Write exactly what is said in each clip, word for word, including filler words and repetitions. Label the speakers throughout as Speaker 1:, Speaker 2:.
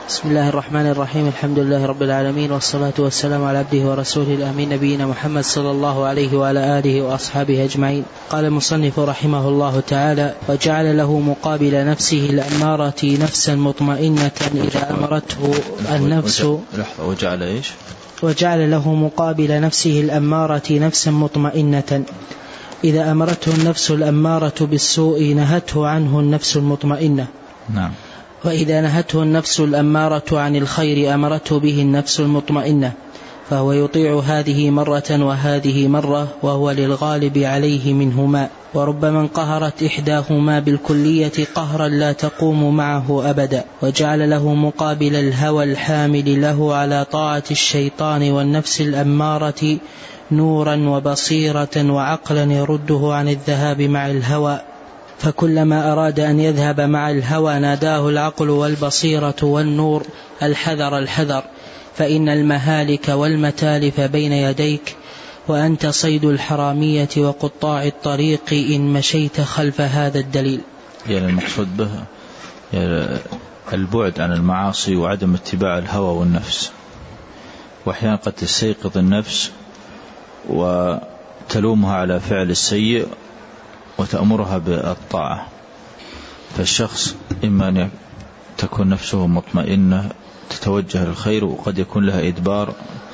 Speaker 1: بسم الله الرحمن الرحيم. الحمد لله رب العالمين، والصلاة والسلام على عبده ورسوله الأمين نبينا محمد صلى الله عليه وعلى آله وأصحابه أجمعين. قال المصنف رحمه الله تعالى: وجعل له مقابل نفسه الأمارة نفسا مطمئنة إذا أمرته النفس
Speaker 2: وجعل إيش؟
Speaker 1: وجعل له مقابل نفسه الأمارة نفسا مطمئنة إذا أمرته النفس الأمارة بالسوء نهته عنه النفس المطمئنة.
Speaker 2: نعم.
Speaker 1: وإذا نهته النفس الأمارة عن الخير أمرته به النفس المطمئنة، فهو يطيع هذه مرة وهذه مرة، وهو للغالب عليه منهما، وربما انقهرت إحداهما بالكلية قهرا لا تقوم معه أبدا. وجعل له مقابل الهوى الحامل له على طاعة الشيطان والنفس الأمارة نورا وبصيرة وعقلا يرده عن الذهاب مع الهوى، فكلما أراد أن يذهب مع الهوى ناداه العقل والبصيرة والنور: الحذر الحذر، فإن المهالك والمتالف بين يديك، وأنت صيد الحرامية وقطاع الطريق إن مشيت خلف هذا الدليل.
Speaker 2: يعني المقصود به يعني البعد عن المعاصي وعدم اتباع الهوى والنفس. وأحيانا قد تستيقظ النفس وتلومها على فعل السيء وتأمرها بالطاعة، فالشخص إما أن تكون نفسه مطمئنة تتوجه للخير، وقد يكون لها إدبار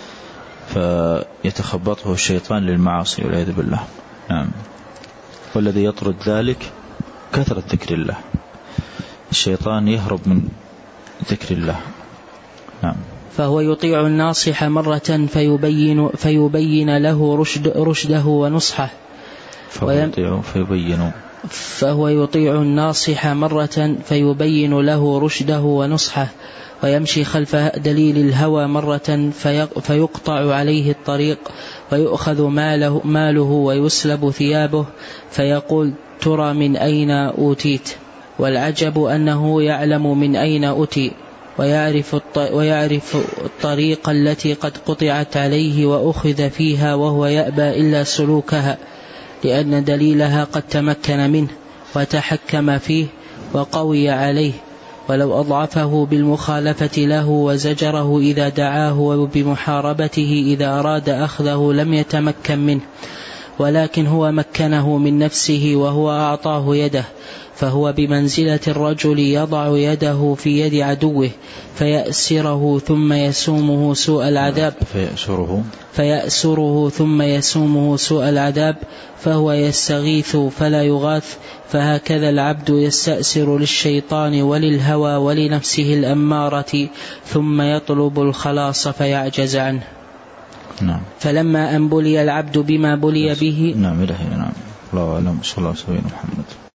Speaker 2: فيتخبطه الشيطان للمعاصي والعياذ بالله. نعم. والذي يطرد ذلك كثرة ذكر الله، الشيطان يهرب من ذكر الله. نعم.
Speaker 1: فهو يطيع الناصح مرة فيبين, فيبين له رشد رشده ونصحه،
Speaker 2: فهو يطيع فيبين
Speaker 1: فهو يطيع الناصح مرة فيبين له رشده ونصحه، ويمشي خلف دليل الهوى مرة فيقطع عليه الطريق، ويؤخذ ماله, ماله ويسلب ثيابه، فيقول: ترى من أين أوتيت؟ والعجب أنه يعلم من أين أتي، ويعرف, ويعرف الطريق التي قد قطعت عليه وأخذ فيها، وهو يأبى إلا سلوكها، لأن دليلها قد تمكن منه وتحكم فيه وقوي عليه، ولو أضعفه بالمخالفة له وزجره إذا دعاه وبمحاربته إذا أراد أخذه لم يتمكن منه، ولكن هو مكنه من نفسه وهو أعطاه يده، فهو بمنزلة الرجل يضع يده في يد عدوه فيأسره ثم يسومه سوء العذاب
Speaker 2: فيأسره,
Speaker 1: فيأسره ثم يسومه سوء العذاب، فهو يستغيث فلا يغاث. فهكذا العبد يستأسر للشيطان وللهوى ولنفسه الأمارة، ثم يطلب الخلاص فيعجز عنه.
Speaker 2: نعم.
Speaker 1: فلما أن بلي العبد بما بلي به.
Speaker 2: نعم. نعم. الله أعلم. صلى الله عليه وسلم. محمد.